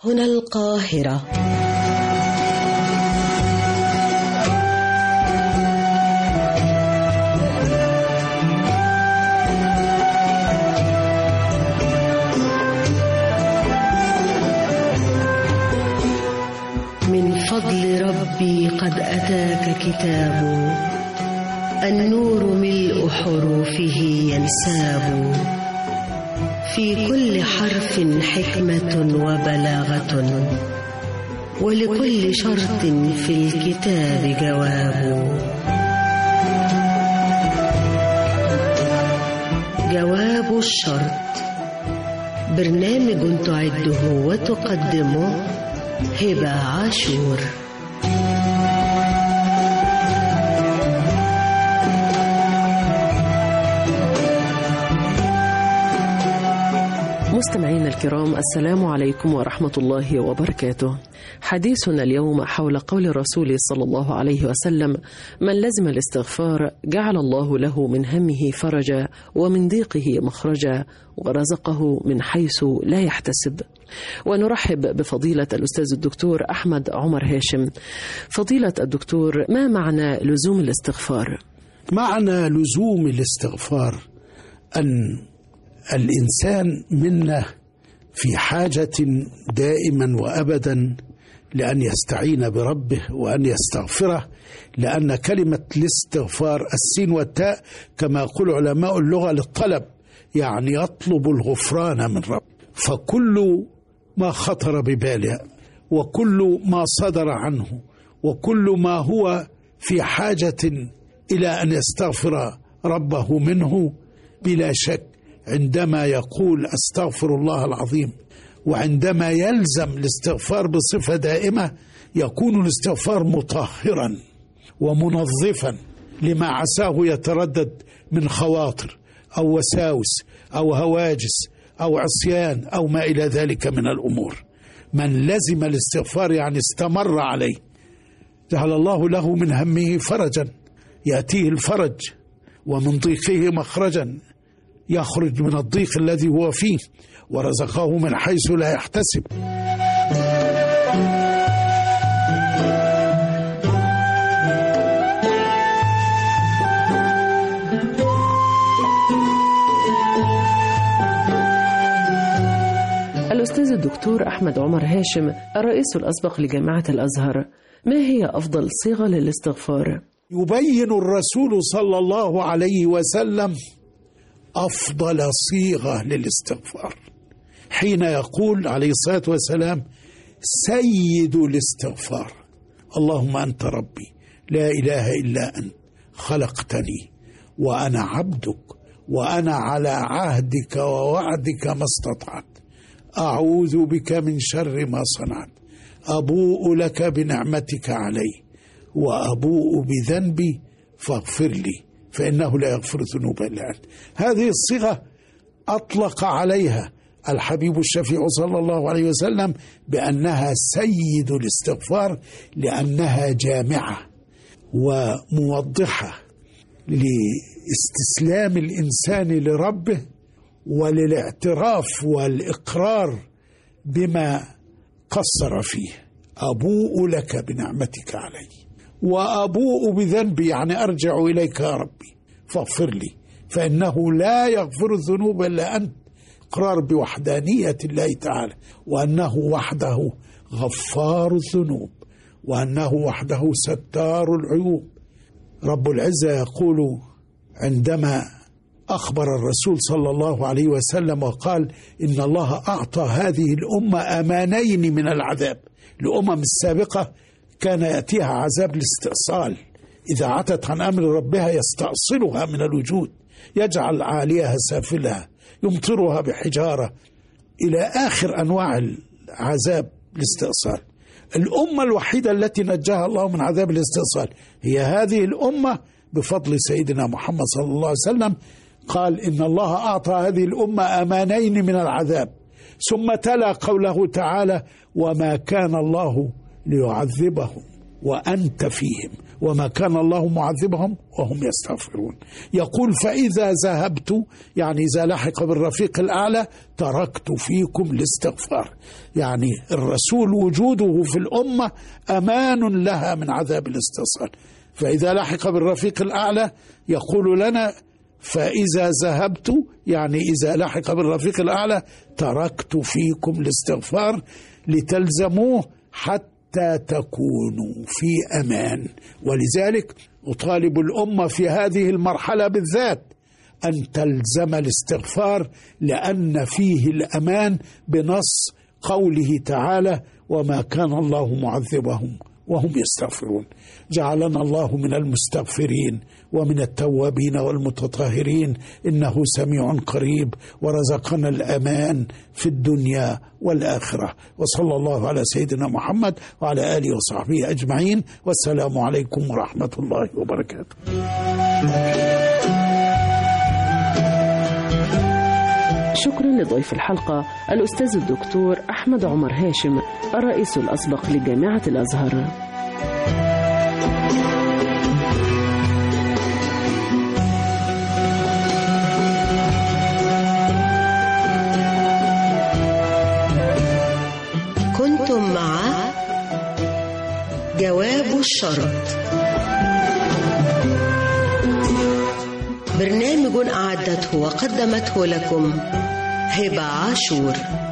هنا القاهرة. من فضل ربي قد أتاك كتاب، النور ملء حروفه ينساب، في كل حرف حكمة وبلاغة، ولكل شرط في الكتاب جواب. جواب الشرط، برنامج تعده وتقدمه هبة عاشور. مستمعينا الكرام، السلام عليكم ورحمة الله وبركاته. حديثنا اليوم حول قول الرسول صلى الله عليه وسلم: من لزم الاستغفار جعل الله له من همه فرجا ومن ضيقه مخرجا ورزقه من حيث لا يحتسب. ونرحب بفضيلة الأستاذ الدكتور أحمد عمر هاشم. فضيلة الدكتور، ما معنى لزوم الاستغفار؟ معنى لزوم الاستغفار أن الإنسان منا في حاجة دائما وأبدا لأن يستعين بربه وأن يستغفره، لأن كلمة الاستغفار السين والتاء كما يقول علماء اللغة للطلب، يعني يطلب الغفران من رب. فكل ما خطر بباله وكل ما صدر عنه وكل ما هو في حاجة إلى أن يستغفر ربه منه، بلا شك عندما يقول أستغفر الله العظيم وعندما يلزم الاستغفار بصفة دائمة، يكون الاستغفار مطهرا ومنظفا لما عساه يتردد من خواطر أو وساوس أو هواجس أو عصيان أو ما إلى ذلك من الأمور. من لزم الاستغفار يعني استمر عليه، جعل الله له من همه فرجا، يأتيه الفرج، ومن ضيقه مخرجا، يخرج من الضيق الذي هو فيه، ورزقه من حيث لا يحتسب. الأستاذ الدكتور أحمد عمر هاشم، الرئيس الأسبق لجامعة الأزهر، ما هي أفضل صيغة للاستغفار؟ يبين الرسول صلى الله عليه وسلم أفضل صيغة للاستغفار حين يقول عليه الصلاة والسلام: سيد الاستغفار، اللهم أنت ربي لا إله إلا أنت خلقتني وأنا عبدك وأنا على عهدك ووعدك ما استطعت، أعوذ بك من شر ما صنعت، أبوء لك بنعمتك علي وأبوء بذنبي فاغفر لي فإنه لا يغفر الذنوب إلا أنت. هذه الصيغة أطلق عليها الحبيب الشفيع صلى الله عليه وسلم بأنها سيد الاستغفار، لأنها جامعة وموضحة لاستسلام الإنسان لربه وللاعتراف والإقرار بما قصر فيه. أبوء لك بنعمتك علي وأبوء بذنبي، يعني أرجع إليك يا ربي فاغفر لي فإنه لا يغفر الذنوب إلا أنت. إقرار بوحدانية الله تعالى، وأنه وحده غفار الذنوب، وأنه وحده ستار العيوب. رب العزة يقول عندما أخبر الرسول صلى الله عليه وسلم وقال: إن الله أعطى هذه الأمة أمانين من العذاب. الأمم السابقة كان يأتيها عذاب الاستئصال، إذا عتت عن أمر ربها يستأصلها من الوجود، يجعل عاليها سافلها، يمطرها بحجارة، إلى آخر أنواع العذاب الاستئصال. الأمة الوحيدة التي نجاها الله من عذاب الاستئصال هي هذه الأمة بفضل سيدنا محمد صلى الله عليه وسلم. قال: إن الله أعطى هذه الأمة أمانين من العذاب، ثم تلا قوله تعالى: وما كان الله ليعذبهم وأنت فيهم وما كان الله معذبهم وهم يستغفرون. يقول فإذا ذهبت، يعني إذا لحق بالرفيق الأعلى، تركت فيكم الاستغفار. يعني الرسول وجوده في الأمة أمان لها من عذاب الاستئصال. فإذا لحق بالرفيق الأعلى يقول لنا فإذا ذهبت، يعني إذا لحق بالرفيق الأعلى تركت فيكم الاستغفار لتلزموه حتى تكونوا في أمان. ولذلك أطالب الأمة في هذه المرحلة بالذات أن تلزم الاستغفار، لأن فيه الأمان بنص قوله تعالى وما كان الله معذبهم وهم يستغفرون. جعلنا الله من المستغفرين ومن التوابين والمتطهرين، إنه سميع قريب، ورزقنا الأمان في الدنيا والآخرة. وصلى الله على سيدنا محمد وعلى آله وصحبه أجمعين، والسلام عليكم ورحمة الله وبركاته. شكرا لضيف الحلقة الأستاذ الدكتور أحمد عمر هاشم، الرئيس الأسبق لجامعة الأزهر. كنتم مع جواب الشرط، برنامج أعدته وقدمته لكم هبة عاشور.